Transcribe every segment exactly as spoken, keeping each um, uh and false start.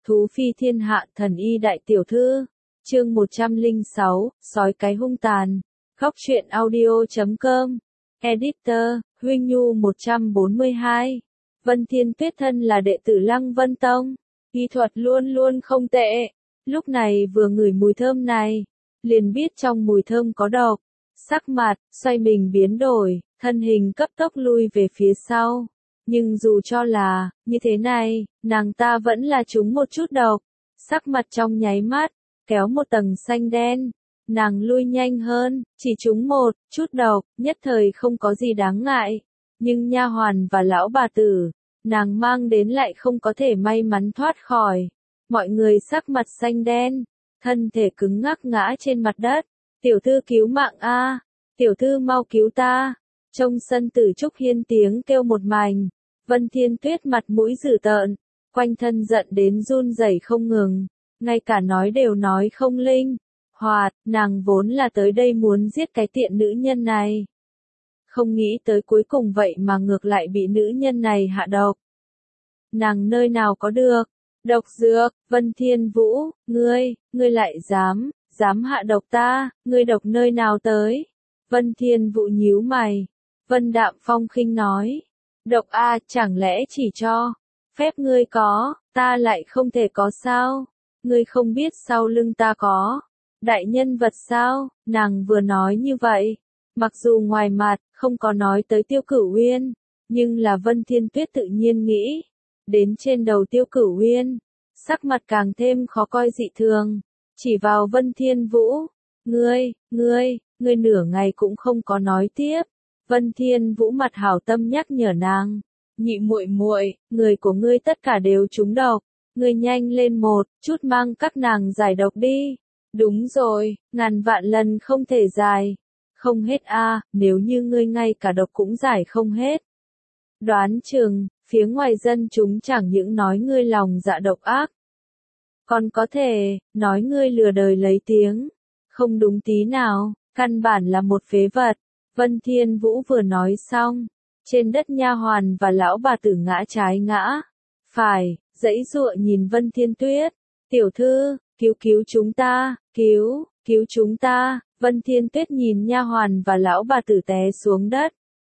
Thú phi thiên hạ thần y đại tiểu thư. Chương một trăm lẻ sáu, sói cái hung tàn. Góc truyện audio chấm com. Editor, Huynh Nhu một trăm bốn mươi hai. Vân Thiên Tuyết thân là đệ tử Lăng Vân Tông. Y thuật luôn luôn không tệ. Lúc này vừa ngửi mùi thơm này, liền biết trong mùi thơm có độc. Sắc mặt, xoay mình biến đổi, thân hình cấp tốc lui về phía sau. Nhưng dù cho là như thế này, nàng ta vẫn là trúng một chút độc. Sắc mặt trong nháy mắt, kéo một tầng xanh đen. Nàng lui nhanh hơn, chỉ trúng một chút độc, nhất thời không có gì đáng ngại. Nhưng nha hoàn và lão bà tử, nàng mang đến lại không có thể may mắn thoát khỏi. Mọi người sắc mặt xanh đen, thân thể cứng ngắc ngã trên mặt đất. Tiểu thư cứu mạng a, tiểu thư mau cứu ta. Trong sân Tử Trúc Hiên tiếng kêu một mảnh. Vân Thiên Tuyết mặt mũi dữ tợn, quanh thân giận đến run rẩy không ngừng, ngay cả nói đều nói không linh. Hoạt, nàng vốn là tới đây muốn giết cái tiện nữ nhân này. Không nghĩ tới cuối cùng vậy mà ngược lại bị nữ nhân này hạ độc. Nàng nơi nào có được độc dược, Vân Thiên Vũ, ngươi, ngươi lại dám, dám hạ độc ta, ngươi độc nơi nào tới? Vân Thiên Vũ nhíu mày. Vân Đạm Phong khinh nói, độc a, chẳng lẽ chỉ cho phép ngươi có, ta lại không thể có sao? Ngươi không biết sau lưng ta có đại nhân vật sao? Nàng vừa nói như vậy, mặc dù ngoài mặt không có nói tới Tiêu Cửu Uyên, nhưng là Vân Thiên Tuyết tự nhiên nghĩ đến trên đầu Tiêu Cửu Uyên, sắc mặt càng thêm khó coi dị thường, chỉ vào Vân Thiên Vũ, ngươi, ngươi, ngươi nửa ngày cũng không có nói tiếp. Vân Thiên Vũ mặt hảo tâm nhắc nhở nàng, nhị muội muội, người của ngươi tất cả đều trúng độc, ngươi nhanh lên một chút mang các nàng giải độc đi. Đúng rồi, ngàn vạn lần không thể giải không hết a, nếu như ngươi ngay cả độc cũng giải không hết. Đoán chừng, phía ngoài dân chúng chẳng những nói ngươi lòng dạ độc ác, còn có thể nói ngươi lừa đời lấy tiếng, không đúng tí nào, căn bản là một phế vật. Vân Thiên Vũ vừa nói xong, trên đất nha hoàn và lão bà tử ngã trái ngã phải, giãy giụa nhìn Vân Thiên Tuyết, tiểu thư, cứu cứu chúng ta, cứu, cứu chúng ta. Vân Thiên Tuyết nhìn nha hoàn và lão bà tử té xuống đất.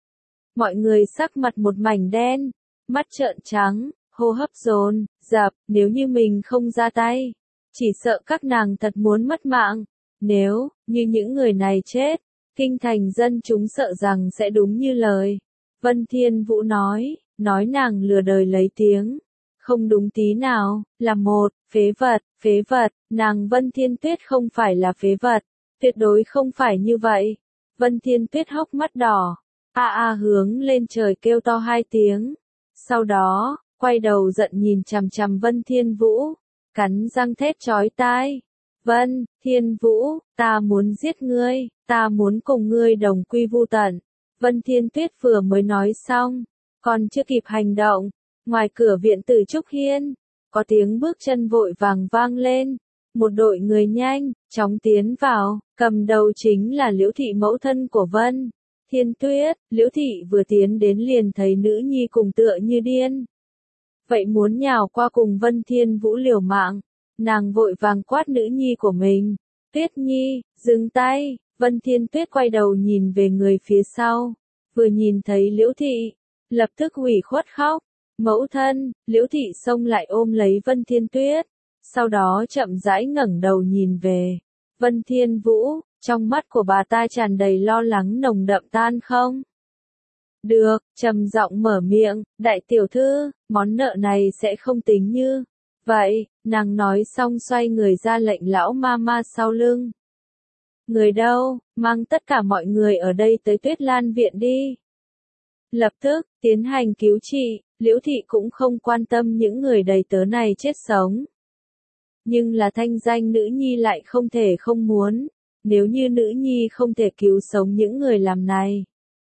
Mọi người sắc mặt một mảnh đen, mắt trợn trắng, hô hấp dồn dập, nếu như mình không ra tay, chỉ sợ các nàng thật muốn mất mạng. Nếu như những người này chết, kinh thành dân chúng sợ rằng sẽ đúng như lời Vân Thiên Vũ nói, nói nàng lừa đời lấy tiếng, không đúng tí nào, là một phế vật, phế vật. Nàng Vân Thiên Tuyết không phải là phế vật, tuyệt đối không phải như vậy. Vân Thiên Tuyết hốc mắt đỏ, a a hướng lên trời kêu to hai tiếng, sau đó quay đầu giận nhìn chằm chằm Vân Thiên Vũ, cắn răng thét chói tai. Vân Thiên Vũ, ta muốn giết ngươi, ta muốn cùng ngươi đồng quy vu tận. Vân Thiên Tuyết vừa mới nói xong, còn chưa kịp hành động, ngoài cửa viện Tử Trúc Hiên, có tiếng bước chân vội vàng vang lên, một đội người nhanh chóng tiến vào, cầm đầu chính là Liễu thị mẫu thân của Vân Thiên Tuyết. Liễu thị vừa tiến đến liền thấy nữ nhi cùng tựa như điên, vậy muốn nhào qua cùng Vân Thiên Vũ liều mạng. Nàng vội vàng quát nữ nhi của mình, Tuyết Nhi, dừng tay. Vân Thiên Tuyết quay đầu nhìn về người phía sau, vừa nhìn thấy Liễu thị, lập tức ủy khuất khóc. Mẫu thân. Liễu thị xông lại ôm lấy Vân Thiên Tuyết, sau đó chậm rãi ngẩng đầu nhìn về Vân Thiên Vũ, trong mắt của bà ta tràn đầy lo lắng nồng đậm tan không được, trầm giọng mở miệng, đại tiểu thư, món nợ này sẽ không tính như vậy. Nàng nói xong xoay người ra lệnh lão ma ma sau lưng. Người đâu, mang tất cả mọi người ở đây tới Tuyết Lan viện đi. Lập tức, tiến hành cứu trị. Liễu thị cũng không quan tâm những người đầy tớ này chết sống. Nhưng là thanh danh nữ nhi lại không thể không muốn. Nếu như nữ nhi không thể cứu sống những người làm này,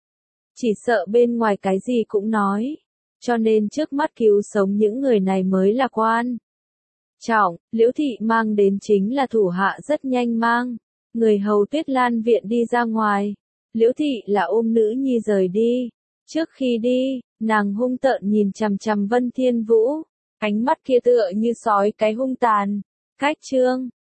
chỉ sợ bên ngoài cái gì cũng nói. Cho nên trước mắt cứu sống những người này mới là quan trọng. Liễu thị mang đến chính là thủ hạ rất nhanh mang người hầu Tuyết Lan viện đi ra ngoài. Liễu thị là ôm nữ nhi rời đi. Trước khi đi, nàng hung tợn nhìn chằm chằm Vân Thiên Vũ, Ánh mắt kia tựa như sói cái hung tàn. Cách chương